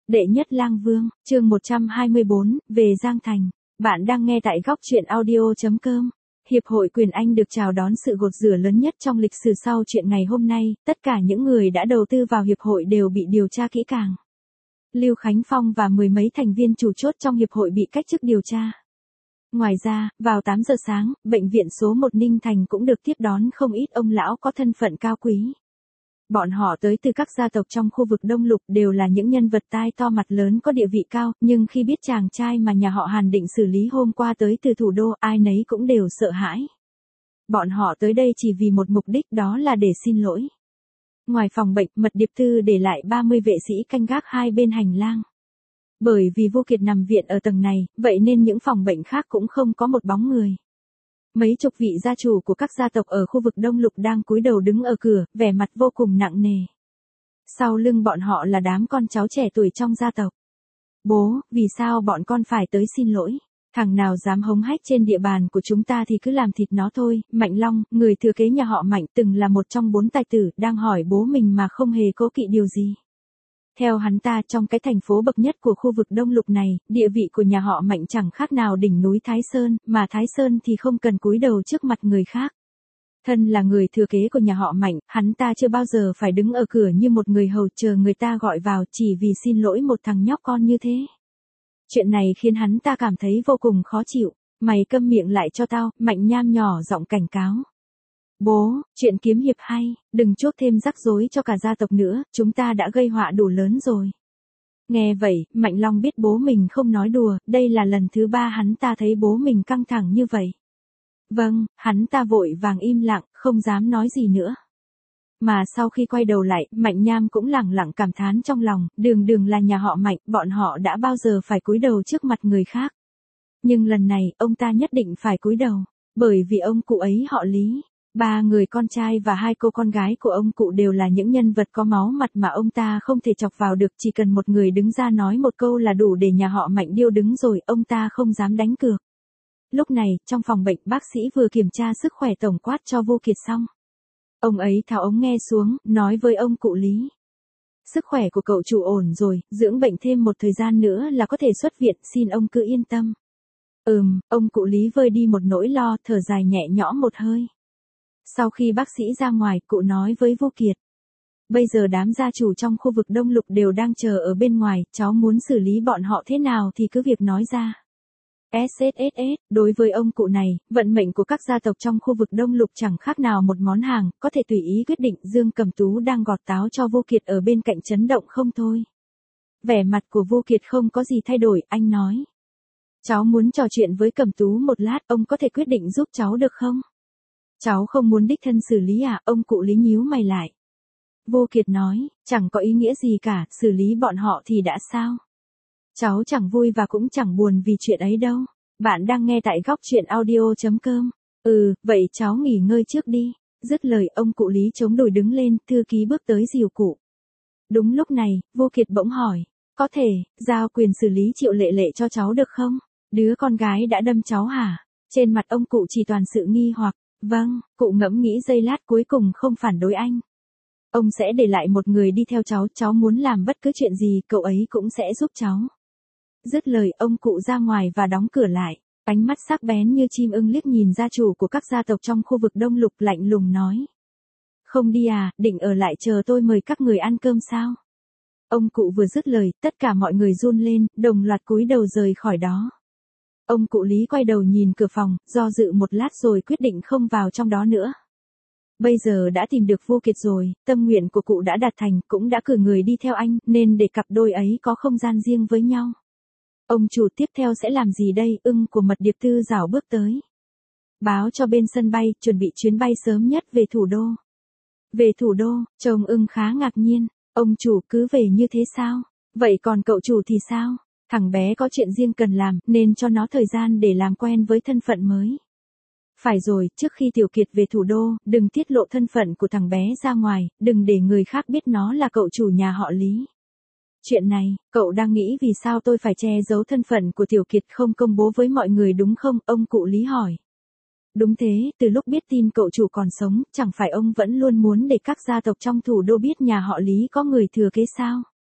Đệ nhất lang vương, chương 124, về Giang Thành. Bạn đang nghe tại góc truyện audio.com. Hiệp hội Quyền Anh được chào đón sự gột rửa lớn nhất trong lịch sử sau chuyện ngày hôm nay, tất cả những người đã đầu tư vào hiệp hội đều bị điều tra kỹ càng. Lưu Khánh Phong và mười mấy thành viên chủ chốt trong hiệp hội bị cách chức điều tra. Ngoài ra, vào 8 giờ sáng, bệnh viện số 1 Ninh Thành cũng được tiếp đón không ít ông lão có thân phận cao quý. Bọn họ tới từ các gia tộc trong khu vực Đông Lục đều là những nhân vật tai to mặt lớn có địa vị cao, nhưng khi biết chàng trai mà nhà họ Hàn định xử lý hôm qua tới từ thủ đô, ai nấy cũng đều sợ hãi. Bọn họ tới đây chỉ vì một mục đích, đó là để xin lỗi. Ngoài phòng bệnh, Mật Điệp Tư để lại 30 vệ sĩ canh gác hai bên hành lang. Bởi vì Vô Kiệt nằm viện ở tầng này, vậy nên những phòng bệnh khác cũng không có một bóng người. Mấy chục vị gia chủ của các gia tộc ở khu vực Đông Lục đang cúi đầu đứng ở cửa, vẻ mặt vô cùng nặng nề. Sau lưng bọn họ là đám con cháu trẻ tuổi trong gia tộc. Bố, vì sao bọn con phải tới xin lỗi? Thằng nào dám hống hách trên địa bàn của chúng ta thì cứ làm thịt nó thôi. Mạnh Long, người thừa kế nhà họ Mạnh, từng là một trong 4 tài tử, đang hỏi bố mình mà không hề cố kỵ điều gì. Theo hắn ta, trong cái thành phố bậc nhất của khu vực Đông Lục này, địa vị của nhà họ Mạnh chẳng khác nào đỉnh núi Thái Sơn, mà Thái Sơn thì không cần cúi đầu trước mặt người khác. Thân là người thừa kế của nhà họ Mạnh, hắn ta chưa bao giờ phải đứng ở cửa như một người hầu chờ người ta gọi vào chỉ vì xin lỗi một thằng nhóc con như thế. Chuyện này khiến hắn ta cảm thấy vô cùng khó chịu. Mày câm miệng lại cho tao, Mạnh Nham nhỏ giọng cảnh cáo. Bố, chuyện kiếm hiệp hay, đừng chuốc thêm rắc rối cho cả gia tộc nữa, chúng ta đã gây họa đủ lớn rồi. Nghe vậy, Mạnh Long biết bố mình không nói đùa, đây là lần thứ 3 hắn ta thấy bố mình căng thẳng như vậy. Vâng, hắn ta vội vàng im lặng, không dám nói gì nữa. Mà sau khi quay đầu lại, Mạnh Nham cũng lẳng lặng cảm thán trong lòng, đường là nhà họ Mạnh, bọn họ đã bao giờ phải cúi đầu trước mặt người khác. Nhưng lần này, ông ta nhất định phải cúi đầu, bởi vì ông cụ ấy họ Lý. 3 người con trai và 2 cô con gái của ông cụ đều là những nhân vật có máu mặt mà ông ta không thể chọc vào được, chỉ cần một người đứng ra nói một câu là đủ để nhà họ Mạnh điêu đứng rồi, ông ta không dám đánh cược. Lúc này, trong phòng bệnh, bác sĩ vừa kiểm tra sức khỏe tổng quát cho Vô Kiệt xong. Ông ấy tháo ống nghe xuống, nói với ông cụ Lý. Sức khỏe của cậu chủ ổn rồi, dưỡng bệnh thêm một thời gian nữa là có thể xuất viện, xin ông cứ yên tâm. Ông cụ Lý vơi đi một nỗi lo, thở dài nhẹ nhõm một hơi. Sau khi bác sĩ ra ngoài, cụ nói với Vô Kiệt. Bây giờ đám gia chủ trong khu vực Đông Lục đều đang chờ ở bên ngoài, cháu muốn xử lý bọn họ thế nào thì cứ việc nói ra. Đối với ông cụ này, vận mệnh của các gia tộc trong khu vực Đông Lục chẳng khác nào một món hàng, có thể tùy ý quyết định. Dương Cẩm Tú đang gọt táo cho Vô Kiệt ở bên cạnh chấn động không thôi. Vẻ mặt của Vô Kiệt không có gì thay đổi, anh nói. Cháu muốn trò chuyện với Cẩm Tú một lát, ông có thể quyết định giúp cháu được không? Cháu không muốn đích thân xử lý à? Ông cụ Lý nhíu mày lại. Vô Kiệt nói, chẳng có ý nghĩa gì cả, xử lý bọn họ thì đã sao? Cháu chẳng vui và cũng chẳng buồn vì chuyện ấy đâu. Bạn đang nghe tại góc truyện audio.com. Vậy cháu nghỉ ngơi trước đi. Dứt lời, ông cụ Lý chống đùi đứng lên, thư ký bước tới dìu cụ. Đúng lúc này, Vô Kiệt bỗng hỏi, có thể giao quyền xử lý Triệu Lệ Lệ cho cháu được không? Đứa con gái đã đâm cháu hả? Trên mặt ông cụ chỉ toàn sự nghi hoặc. Vâng, cụ ngẫm nghĩ giây lát cuối cùng không phản đối anh. Ông sẽ để lại một người đi theo cháu muốn làm bất cứ chuyện gì, cậu ấy cũng sẽ giúp cháu. Dứt lời, ông cụ ra ngoài và đóng cửa lại. Ánh mắt sắc bén như chim ưng liếc nhìn gia chủ của các gia tộc trong khu vực Đông Lục, lạnh lùng nói. Không đi à, định ở lại chờ tôi mời các người ăn cơm sao? Ông cụ vừa dứt lời, tất cả mọi người run lên, đồng loạt cúi đầu rời khỏi đó. Ông cụ Lý quay đầu nhìn cửa phòng, do dự một lát rồi quyết định không vào trong đó nữa. Bây giờ đã tìm được Vô Kiệt rồi, tâm nguyện của cụ đã đạt thành, cũng đã cử người đi theo anh, nên để cặp đôi ấy có không gian riêng với nhau. Ông chủ tiếp theo sẽ làm gì đây? Ưng của Mật Điệp Tư rảo bước tới. Báo cho bên sân bay, chuẩn bị chuyến bay sớm nhất về thủ đô. Về thủ đô, chồng Ưng khá ngạc nhiên. Ông chủ cứ về như thế sao? Vậy còn cậu chủ thì sao? Thằng bé có chuyện riêng cần làm, nên cho nó thời gian để làm quen với thân phận mới. Phải rồi, trước khi Tiểu Kiệt về thủ đô, đừng tiết lộ thân phận của thằng bé ra ngoài, đừng để người khác biết nó là cậu chủ nhà họ Lý. Chuyện này, cậu đang nghĩ vì sao tôi phải che giấu thân phận của Tiểu Kiệt không công bố với mọi người đúng không? Ông cụ Lý hỏi. Đúng thế, từ lúc biết tin cậu chủ còn sống, chẳng phải ông vẫn luôn muốn để các gia tộc trong thủ đô biết nhà họ Lý có người thừa kế sao?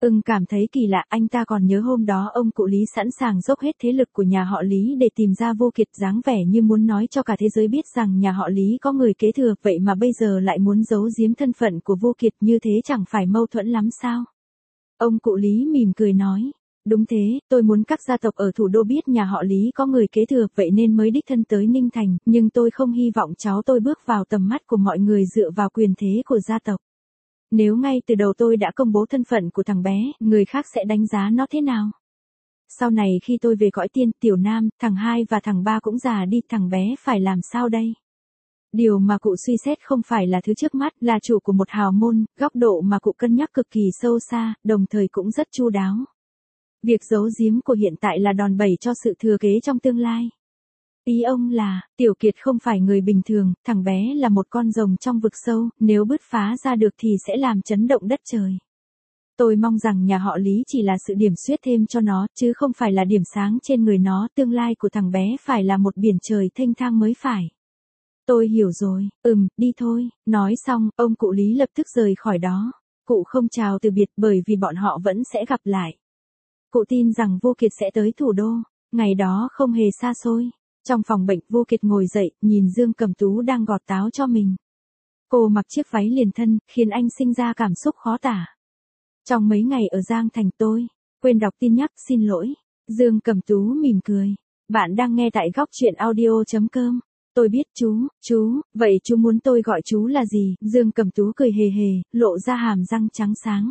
Cảm thấy kỳ lạ, anh ta còn nhớ hôm đó ông cụ Lý sẵn sàng dốc hết thế lực của nhà họ Lý để tìm ra Vô Kiệt, dáng vẻ như muốn nói cho cả thế giới biết rằng nhà họ Lý có người kế thừa, vậy mà bây giờ lại muốn giấu giếm thân phận của Vô Kiệt, như thế chẳng phải mâu thuẫn lắm sao? Ông cụ Lý mỉm cười nói. Đúng thế, tôi muốn các gia tộc ở thủ đô biết nhà họ Lý có người kế thừa, vậy nên mới đích thân tới Ninh Thành, nhưng tôi không hy vọng cháu tôi bước vào tầm mắt của mọi người dựa vào quyền thế của gia tộc. Nếu ngay từ đầu tôi đã công bố thân phận của thằng bé, người khác sẽ đánh giá nó thế nào? Sau này khi tôi về cõi tiên, Tiểu Nam, thằng 2 và thằng 3 cũng già đi, thằng bé phải làm sao đây? Điều mà cụ suy xét không phải là thứ trước mắt, là chủ của một hào môn, góc độ mà cụ cân nhắc cực kỳ sâu xa, đồng thời cũng rất chu đáo. Việc giấu giếm của hiện tại là đòn bẩy cho sự thừa kế trong tương lai. Ý ông là, Tiểu Kiệt không phải người bình thường, thằng bé là một con rồng trong vực sâu, nếu bứt phá ra được thì sẽ làm chấn động đất trời. Tôi mong rằng nhà họ Lý chỉ là sự điểm xuyết thêm cho nó, chứ không phải là điểm sáng trên người nó, tương lai của thằng bé phải là một biển trời thênh thang mới phải. Tôi hiểu rồi, đi thôi. Nói xong, ông cụ Lý lập tức rời khỏi đó. Cụ không chào từ biệt bởi vì bọn họ vẫn sẽ gặp lại. Cụ tin rằng Vô Kiệt sẽ tới thủ đô, ngày đó không hề xa xôi. Trong phòng bệnh, Vô Kiệt ngồi dậy, nhìn Dương Cẩm Tú đang gọt táo cho mình. Cô mặc chiếc váy liền thân, khiến anh sinh ra cảm xúc khó tả. Trong mấy ngày ở Giang Thành tôi quên đọc tin nhắc, xin lỗi. Dương Cẩm Tú mỉm cười. Bạn đang nghe tại góc truyện audio.com. Tôi biết chú, vậy chú muốn tôi gọi chú là gì? Dương Cẩm Tú cười hề hề, lộ ra hàm răng trắng sáng.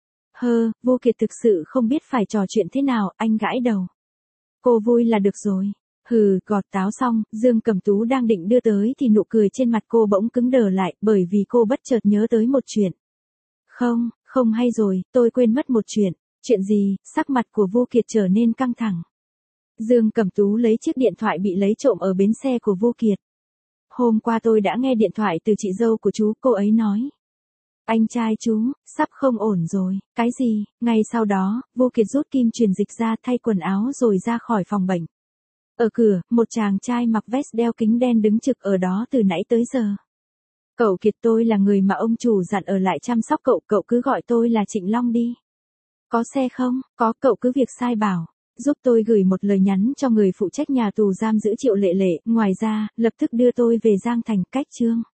Vô Kiệt thực sự không biết phải trò chuyện thế nào, anh gãi đầu. Cô vui là được rồi. Gọt táo xong, Dương Cẩm Tú đang định đưa tới thì nụ cười trên mặt cô bỗng cứng đờ lại, bởi vì cô bất chợt nhớ tới một chuyện. Không hay rồi, tôi quên mất một chuyện. Chuyện gì? Sắc mặt của Vô Kiệt trở nên căng thẳng. Dương Cẩm Tú lấy chiếc điện thoại bị lấy trộm ở bến xe của Vô Kiệt. Hôm qua tôi đã nghe điện thoại từ chị dâu của chú, cô ấy nói. Anh trai chú, sắp không ổn rồi. Cái gì? Ngay sau đó, Vô Kiệt rút kim truyền dịch ra, thay quần áo rồi ra khỏi phòng bệnh. Ở cửa, một chàng trai mặc vest đeo kính đen đứng trực ở đó từ nãy tới giờ. Cậu Kiệt, tôi là người mà ông chủ dặn ở lại chăm sóc cậu, cậu cứ gọi tôi là Trịnh Long đi. Có xe không? Có, cậu cứ việc sai bảo. Giúp tôi gửi một lời nhắn cho người phụ trách nhà tù giam giữ Triệu Lệ Lệ, ngoài ra, lập tức đưa tôi về Giang Thành, cách Trương.